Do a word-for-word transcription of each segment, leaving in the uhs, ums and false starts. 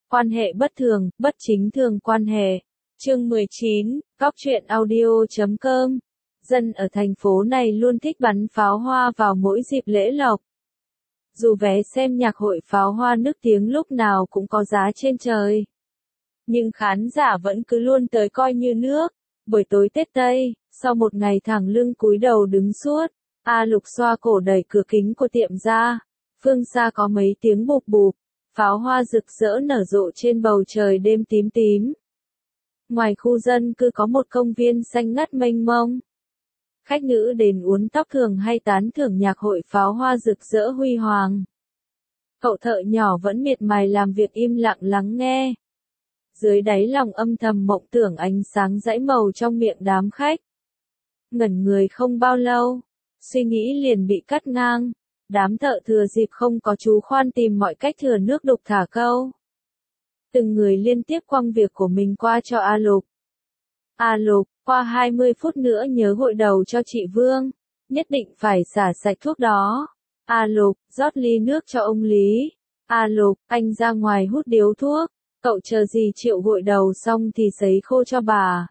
Quan hệ bất thường, bất chính thường quan hệ. Chương mười chín, Góc truyện audio chấm com. Dân ở thành phố này luôn thích bắn pháo hoa vào mỗi dịp lễ lộc. Dù vé xem nhạc hội pháo hoa nức tiếng lúc nào cũng có giá trên trời, nhưng khán giả vẫn cứ luôn tới coi như nước. Buổi tối Tết Tây, sau một ngày thẳng lưng cúi đầu đứng suốt, A Lục xoa cổ đẩy cửa kính của tiệm ra. Phương xa có mấy tiếng bụp bụp, pháo hoa rực rỡ nở rộ trên bầu trời đêm tím tím. Ngoài khu dân cư có một công viên xanh ngắt mênh mông. Khách nữ đến uốn tóc thường hay tán thưởng nhạc hội pháo hoa rực rỡ huy hoàng. Cậu thợ nhỏ vẫn miệt mài làm việc im lặng lắng nghe. Dưới đáy lòng âm thầm mộng tưởng ánh sáng dãy màu trong miệng đám khách. Ngẩn người không bao lâu, suy nghĩ liền bị cắt ngang. Đám thợ thừa dịp không có chú khoan tìm mọi cách thừa nước đục thả câu. Từng người liên tiếp quăng việc của mình qua cho A Lục. A Lục, qua hai mươi phút nữa nhớ gội đầu cho chị Vương. Nhất định phải xả sạch thuốc đó. A Lục, rót ly nước cho ông Lý. A Lục, anh ra ngoài hút điếu thuốc. Cậu chờ gì chịu gội đầu xong thì sấy khô cho bà.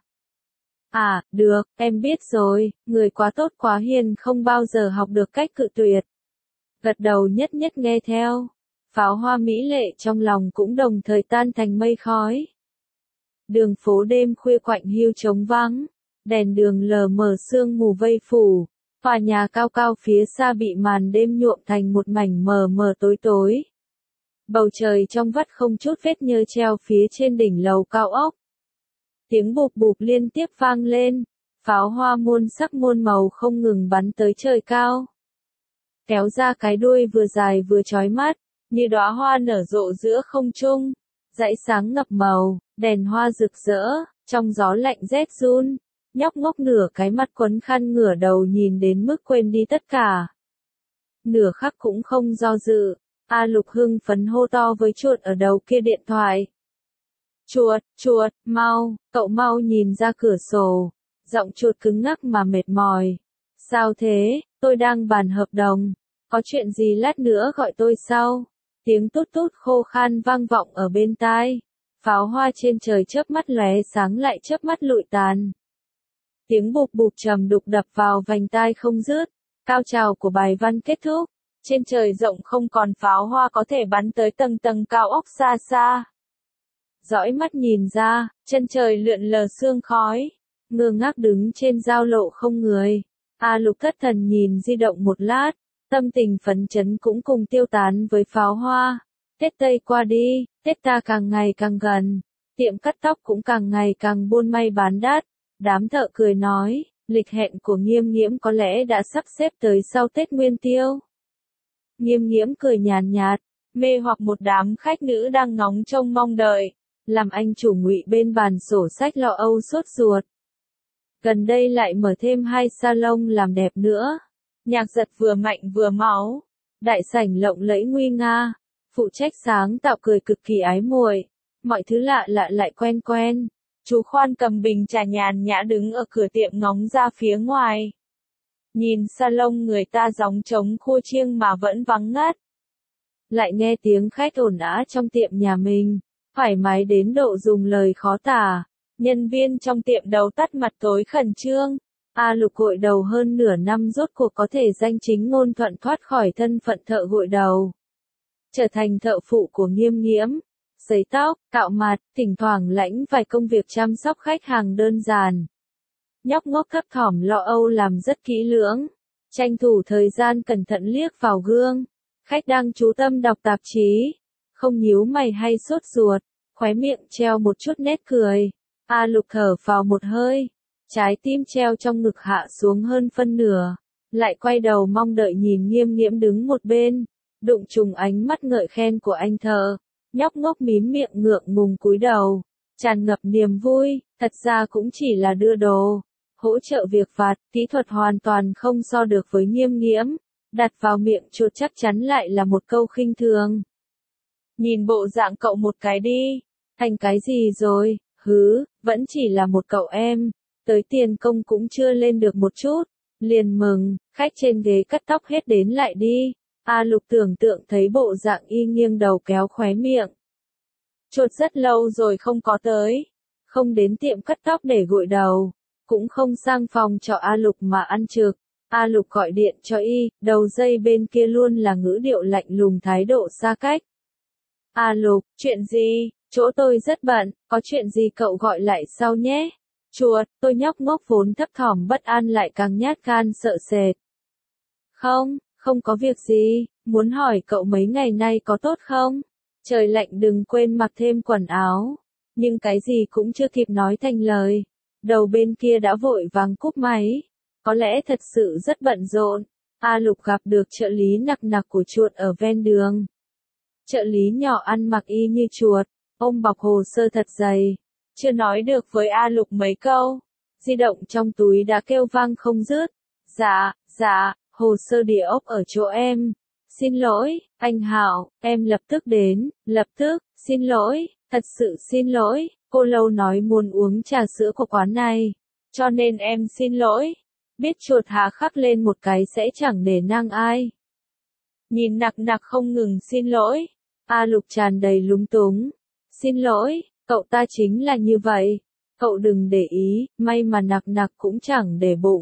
À, được, em biết rồi, người quá tốt quá hiền không bao giờ học được cách cự tuyệt. Gật đầu nhất nhất nghe theo. Pháo hoa mỹ lệ trong lòng cũng đồng thời tan thành mây khói. Đường phố đêm khuya quạnh hiu trống vắng, đèn đường lờ mờ sương mù vây phủ, tòa nhà cao cao phía xa bị màn đêm nhuộm thành một mảnh mờ mờ tối tối. Bầu trời trong vắt không chút vết nhơ treo phía trên đỉnh lầu cao ốc. Tiếng bụp bụp liên tiếp vang lên, pháo hoa muôn sắc muôn màu không ngừng bắn tới trời cao. Kéo ra cái đuôi vừa dài vừa chói mắt, như đóa hoa nở rộ giữa không trung, dãy sáng ngập màu, đèn hoa rực rỡ, trong gió lạnh rét run, nhóc ngốc nửa cái mắt quấn khăn ngửa đầu nhìn đến mức quên đi tất cả. Nửa khắc cũng không do dự, A Lục hưng phấn hô to với chuột ở đầu kia điện thoại. Chuột, chuột, mau, cậu mau nhìn ra cửa sổ. Giọng chuột cứng ngắc mà mệt mỏi. Sao thế, tôi đang bàn hợp đồng. Có chuyện gì lát nữa gọi tôi sau. Tiếng tút tút khô khan vang vọng ở bên tai. Pháo hoa trên trời chớp mắt lóe sáng lại chớp mắt lụi tàn. Tiếng bụp bụp trầm đục đập vào vành tai không dứt. Cao trào của bài văn kết thúc. Trên trời rộng không còn pháo hoa có thể bắn tới tầng tầng cao ốc xa xa. Dõi mắt nhìn ra, chân trời lượn lờ sương khói. Ngơ ngác đứng trên giao lộ không người. A Lục thất thần nhìn di động một lát. Tâm tình phấn chấn cũng cùng tiêu tán với pháo hoa. Tết Tây qua đi, Tết ta càng ngày càng gần. Tiệm cắt tóc cũng càng ngày càng buôn may bán đắt. Đám thợ cười nói, lịch hẹn của Nghiêm Nghiễm có lẽ đã sắp xếp tới sau Tết Nguyên Tiêu. Nghiêm Nghiễm cười nhàn nhạt, mê hoặc một đám khách nữ đang ngóng trông mong đợi. Làm anh chủ ngụy bên bàn sổ sách lo âu sốt ruột. Gần đây lại mở thêm hai salon làm đẹp nữa. Nhạc giật vừa mạnh vừa máu. Đại sảnh lộng lẫy nguy nga. Phụ trách sáng tạo cười cực kỳ ái muội. Mọi thứ lạ lạ lại quen quen. Chú Khoan cầm bình trà nhàn nhã đứng ở cửa tiệm ngóng ra phía ngoài. Nhìn salon người ta gióng trống khua chiêng mà vẫn vắng ngắt. Lại nghe tiếng khách ồn ào trong tiệm nhà mình. Thoải mái đến độ dùng lời khó tả. Nhân viên trong tiệm đầu tắt mặt tối khẩn trương. A Lục gội đầu hơn nửa năm rốt cuộc có thể danh chính ngôn thuận thoát khỏi thân phận thợ gội đầu. Trở thành thợ phụ của Nghiêm Nghiễm. Sấy tóc, cạo mặt, thỉnh thoảng lãnh vài công việc chăm sóc khách hàng đơn giản. Nhóc ngốc thấp thỏm lo âu làm rất kỹ lưỡng. Tranh thủ thời gian cẩn thận liếc vào gương. Khách đang chú tâm đọc tạp chí. Không nhíu mày hay sốt ruột. Khóe miệng treo một chút nét cười. A Lục thở vào một hơi. Trái tim treo trong ngực hạ xuống hơn phân nửa. Lại quay đầu mong đợi nhìn Nghiêm Nghiễm đứng một bên. Đụng trùng ánh mắt ngợi khen của anh thợ. Nhóc ngốc mím miệng ngượng ngùng cúi đầu. Tràn ngập niềm vui, thật ra cũng chỉ là đưa đồ. Hỗ trợ việc vặt, kỹ thuật hoàn toàn không so được với Nghiêm Nghiễm. Đặt vào miệng chuột chắc chắn lại là một câu khinh thường. Nhìn bộ dạng cậu một cái đi. Thành cái gì rồi, hứ, vẫn chỉ là một cậu em. Tới tiền công cũng chưa lên được một chút. Liền mừng, khách trên ghế cắt tóc hết đến lại đi. A Lục tưởng tượng thấy bộ dạng y nghiêng đầu kéo khóe miệng. Chuột rất lâu rồi không có tới. Không đến tiệm cắt tóc để gội đầu. Cũng không sang phòng cho A Lục mà ăn trực. A Lục gọi điện cho y, đầu dây bên kia luôn là ngữ điệu lạnh lùng thái độ xa cách. A Lục, chuyện gì? Chỗ tôi rất bận, có chuyện gì cậu gọi lại sau nhé. Chuột, tôi nhóc ngốc vốn thấp thỏm bất an lại càng nhát gan sợ sệt. Không, không có việc gì, muốn hỏi cậu mấy ngày nay có tốt không? Trời lạnh đừng quên mặc thêm quần áo. Nhưng cái gì cũng chưa kịp nói thành lời. Đầu bên kia đã vội vàng cúp máy. Có lẽ thật sự rất bận rộn. A Lục gặp được trợ lý nặc nặc của chuột ở ven đường. Trợ lý nhỏ ăn mặc y như chuột, ôm bọc hồ sơ thật dày. Chưa nói được với A Lục mấy câu. Di động trong túi đã kêu vang không dứt. Dạ, dạ, hồ sơ địa ốc ở chỗ em. Xin lỗi, anh Hạo, em lập tức đến, lập tức, xin lỗi, thật sự xin lỗi, cô Lâu nói muốn uống trà sữa của quán này. Cho nên em xin lỗi. Biết chuột hà khắc lên một cái sẽ chẳng để năng ai. Nhìn nặc nặc không ngừng xin lỗi. A Lục tràn đầy lúng túng. Xin lỗi, cậu ta chính là như vậy. Cậu đừng để ý, may mà nặc nặc cũng chẳng để bụng.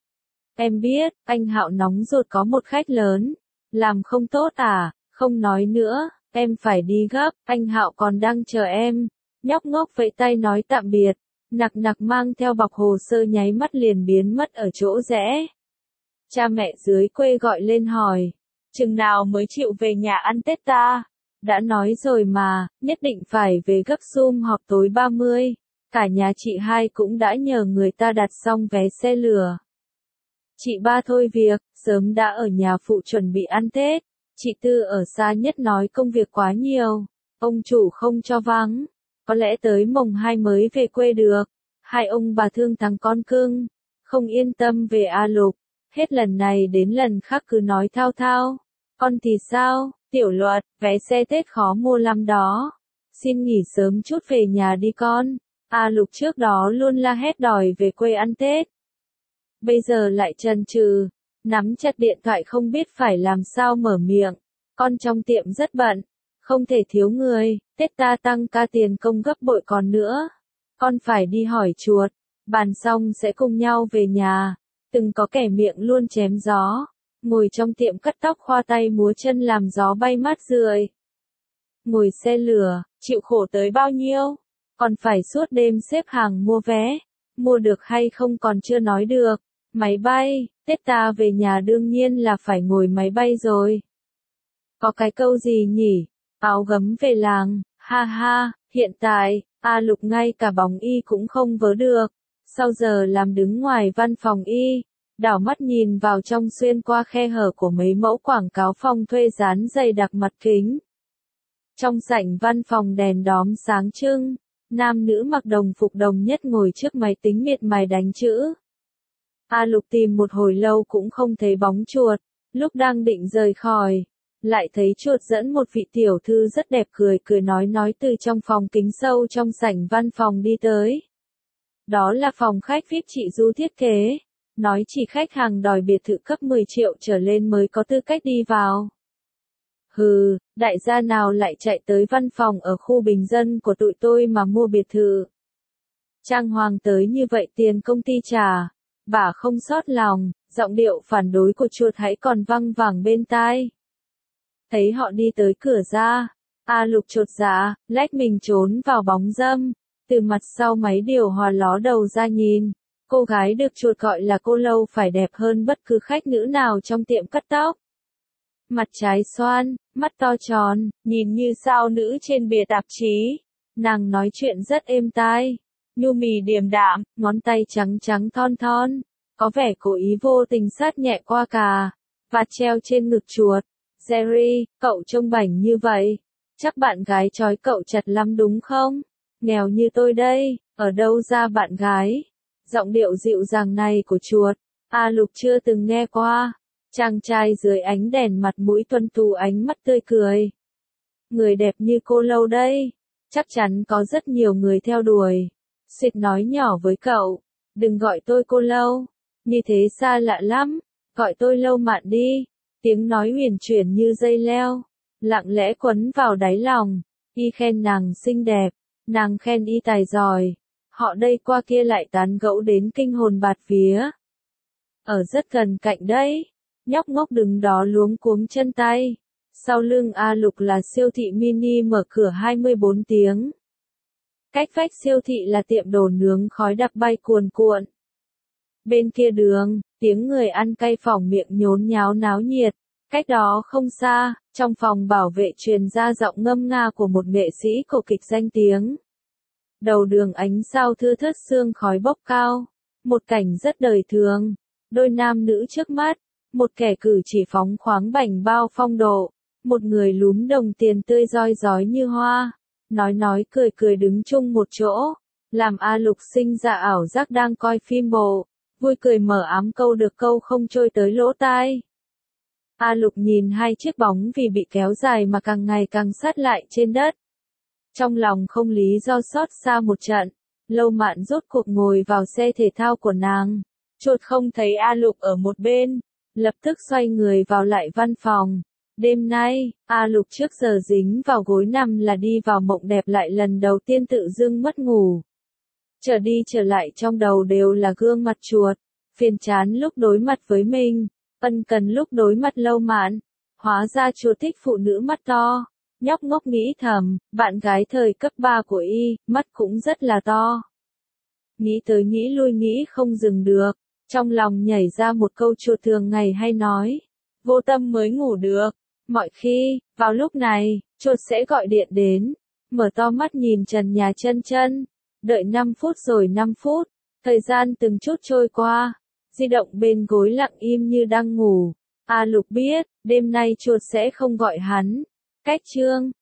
Em biết, anh Hạo nóng ruột có một khách lớn. Làm không tốt à, không nói nữa, em phải đi gấp, anh Hạo còn đang chờ em. Nhóc ngốc vẫy tay nói tạm biệt. Nặc nặc mang theo bọc hồ sơ nháy mắt liền biến mất ở chỗ rẽ. Cha mẹ dưới quê gọi lên hỏi. Chừng nào mới chịu về nhà ăn Tết ta? Đã nói rồi mà, nhất định phải về gấp sum họp tối ba mươi. Cả nhà chị hai cũng đã nhờ người ta đặt xong vé xe lửa. Chị ba thôi việc, sớm đã ở nhà phụ chuẩn bị ăn Tết. Chị Tư ở xa nhất nói công việc quá nhiều. Ông chủ không cho vắng. Có lẽ tới mồng hai mới về quê được. Hai ông bà thương thằng con cưng. Không yên tâm về A Lục. Hết lần này đến lần khác cứ nói thao thao. Con thì sao, Tiểu Luật, vé xe Tết khó mua lắm đó. Xin nghỉ sớm chút về nhà đi con. A Lục trước đó luôn la hét đòi về quê ăn Tết. Bây giờ lại chần chừ, nắm chặt điện thoại không biết phải làm sao mở miệng. Con trong tiệm rất bận, không thể thiếu người, Tết ta tăng ca tiền công gấp bội còn nữa. Con phải đi hỏi chuột, bàn xong sẽ cùng nhau về nhà. Từng có kẻ miệng luôn chém gió, ngồi trong tiệm cắt tóc khoa tay múa chân làm gió bay mát rượi. Ngồi xe lửa, chịu khổ tới bao nhiêu, còn phải suốt đêm xếp hàng mua vé. Mua được hay không còn chưa nói được. Máy bay, Tết ta về nhà đương nhiên là phải ngồi máy bay rồi. Có cái câu gì nhỉ? Áo gấm về làng, ha ha, hiện tại, A Lục ngay cả bóng y cũng không vớ được. Sau giờ làm đứng ngoài văn phòng y, đảo mắt nhìn vào trong xuyên qua khe hở của mấy mẫu quảng cáo phòng thuê dán dày đặc mặt kính. Trong sảnh văn phòng đèn đóm sáng trưng, nam nữ mặc đồng phục đồng nhất ngồi trước máy tính miệt mài đánh chữ. A Lục tìm một hồi lâu cũng không thấy bóng chuột, lúc đang định rời khỏi, lại thấy chuột dẫn một vị tiểu thư rất đẹp cười cười nói nói từ trong phòng kính sâu trong sảnh văn phòng đi tới. Đó là phòng khách vi ai pi chị Du thiết kế, nói chỉ khách hàng đòi biệt thự cấp mười triệu trở lên mới có tư cách đi vào. Hừ, đại gia nào lại chạy tới văn phòng ở khu bình dân của tụi tôi mà mua biệt thự. Trang hoàng tới như vậy tiền công ty trả. Bà không sót lòng, giọng điệu phản đối của chuột hãy còn văng vẳng bên tai. Thấy họ đi tới cửa ra, A Lục chột dạ, lách mình trốn vào bóng râm, từ mặt sau máy điều hòa ló đầu ra nhìn. Cô gái được chuột gọi là cô Lâu phải đẹp hơn bất cứ khách nữ nào trong tiệm cắt tóc. Mặt trái xoan, mắt to tròn, nhìn như sao nữ trên bìa tạp chí. Nàng nói chuyện rất êm tai, nhu mì điềm đạm, ngón tay trắng trắng thon thon, có vẻ cố ý vô tình sát nhẹ qua cà, và treo trên ngực chuột. Jerry, cậu trông bảnh như vậy, chắc bạn gái trói cậu chặt lắm đúng không? Nghèo như tôi đây, ở đâu ra bạn gái? Giọng điệu dịu dàng này của chuột, A Lục chưa từng nghe qua. Chàng trai dưới ánh đèn mặt mũi tuấn tú ánh mắt tươi cười. Người đẹp như cô Lâu đây, chắc chắn có rất nhiều người theo đuổi. Xịt nói nhỏ với cậu, đừng gọi tôi cô Lâu, như thế xa lạ lắm, gọi tôi Lâu Mạn đi. Tiếng nói huyền chuyển như dây leo, lặng lẽ quấn vào đáy lòng. Y khen nàng xinh đẹp, nàng khen y tài giỏi. Họ đây qua kia lại tán gẫu đến kinh hồn bạt vía. Ở rất gần cạnh đấy, nhóc ngốc đứng đó luống cuống chân tay. Sau lưng A Lục là siêu thị mini mở cửa hai mươi bốn tiếng. Cách vách siêu thị là tiệm đồ nướng khói đặc bay cuồn cuộn. Bên kia đường, tiếng người ăn cay phỏng miệng nhốn nháo náo nhiệt. Cách đó không xa, trong phòng bảo vệ truyền ra giọng ngâm nga của một nghệ sĩ cổ kịch danh tiếng. Đầu đường ánh sao thưa thớt sương khói bốc cao. Một cảnh rất đời thường. Đôi nam nữ trước mắt. Một kẻ cử chỉ phóng khoáng bảnh bao phong độ. Một người lúm đồng tiền tươi roi rói như hoa. Nói nói cười cười đứng chung một chỗ. Làm A Lục sinh ra ảo giác đang coi phim bộ. Vui cười mở ám câu được câu không trôi tới lỗ tai. A Lục nhìn hai chiếc bóng vì bị kéo dài mà càng ngày càng sát lại trên đất. Trong lòng không lý do xót xa một trận. Lâu Mạn rốt cuộc ngồi vào xe thể thao của nàng. Chợt không thấy A Lục ở một bên. Lập tức xoay người vào lại văn phòng. Đêm nay, A Lục trước giờ dính vào gối nằm là đi vào mộng đẹp lại lần đầu tiên tự dưng mất ngủ. Trở đi trở lại trong đầu đều là gương mặt chuột. Phiền chán lúc đối mặt với mình. Ân cần lúc đối mặt Lâu Mạn. Hóa ra chuột thích phụ nữ mắt to. Nhóc ngốc nghĩ thầm, bạn gái thời cấp ba của y, mắt cũng rất là to. Nghĩ tới nghĩ lui nghĩ không dừng được. Trong lòng nhảy ra một câu chuột thường ngày hay nói. Vô tâm mới ngủ được. Mọi khi, vào lúc này, chuột sẽ gọi điện đến. Mở to mắt nhìn trần nhà chân chân. Đợi năm phút rồi năm phút. Thời gian từng chút trôi qua. Di động bên gối lặng im như đang ngủ. A Lục biết, đêm nay chuột sẽ không gọi hắn. Cách chương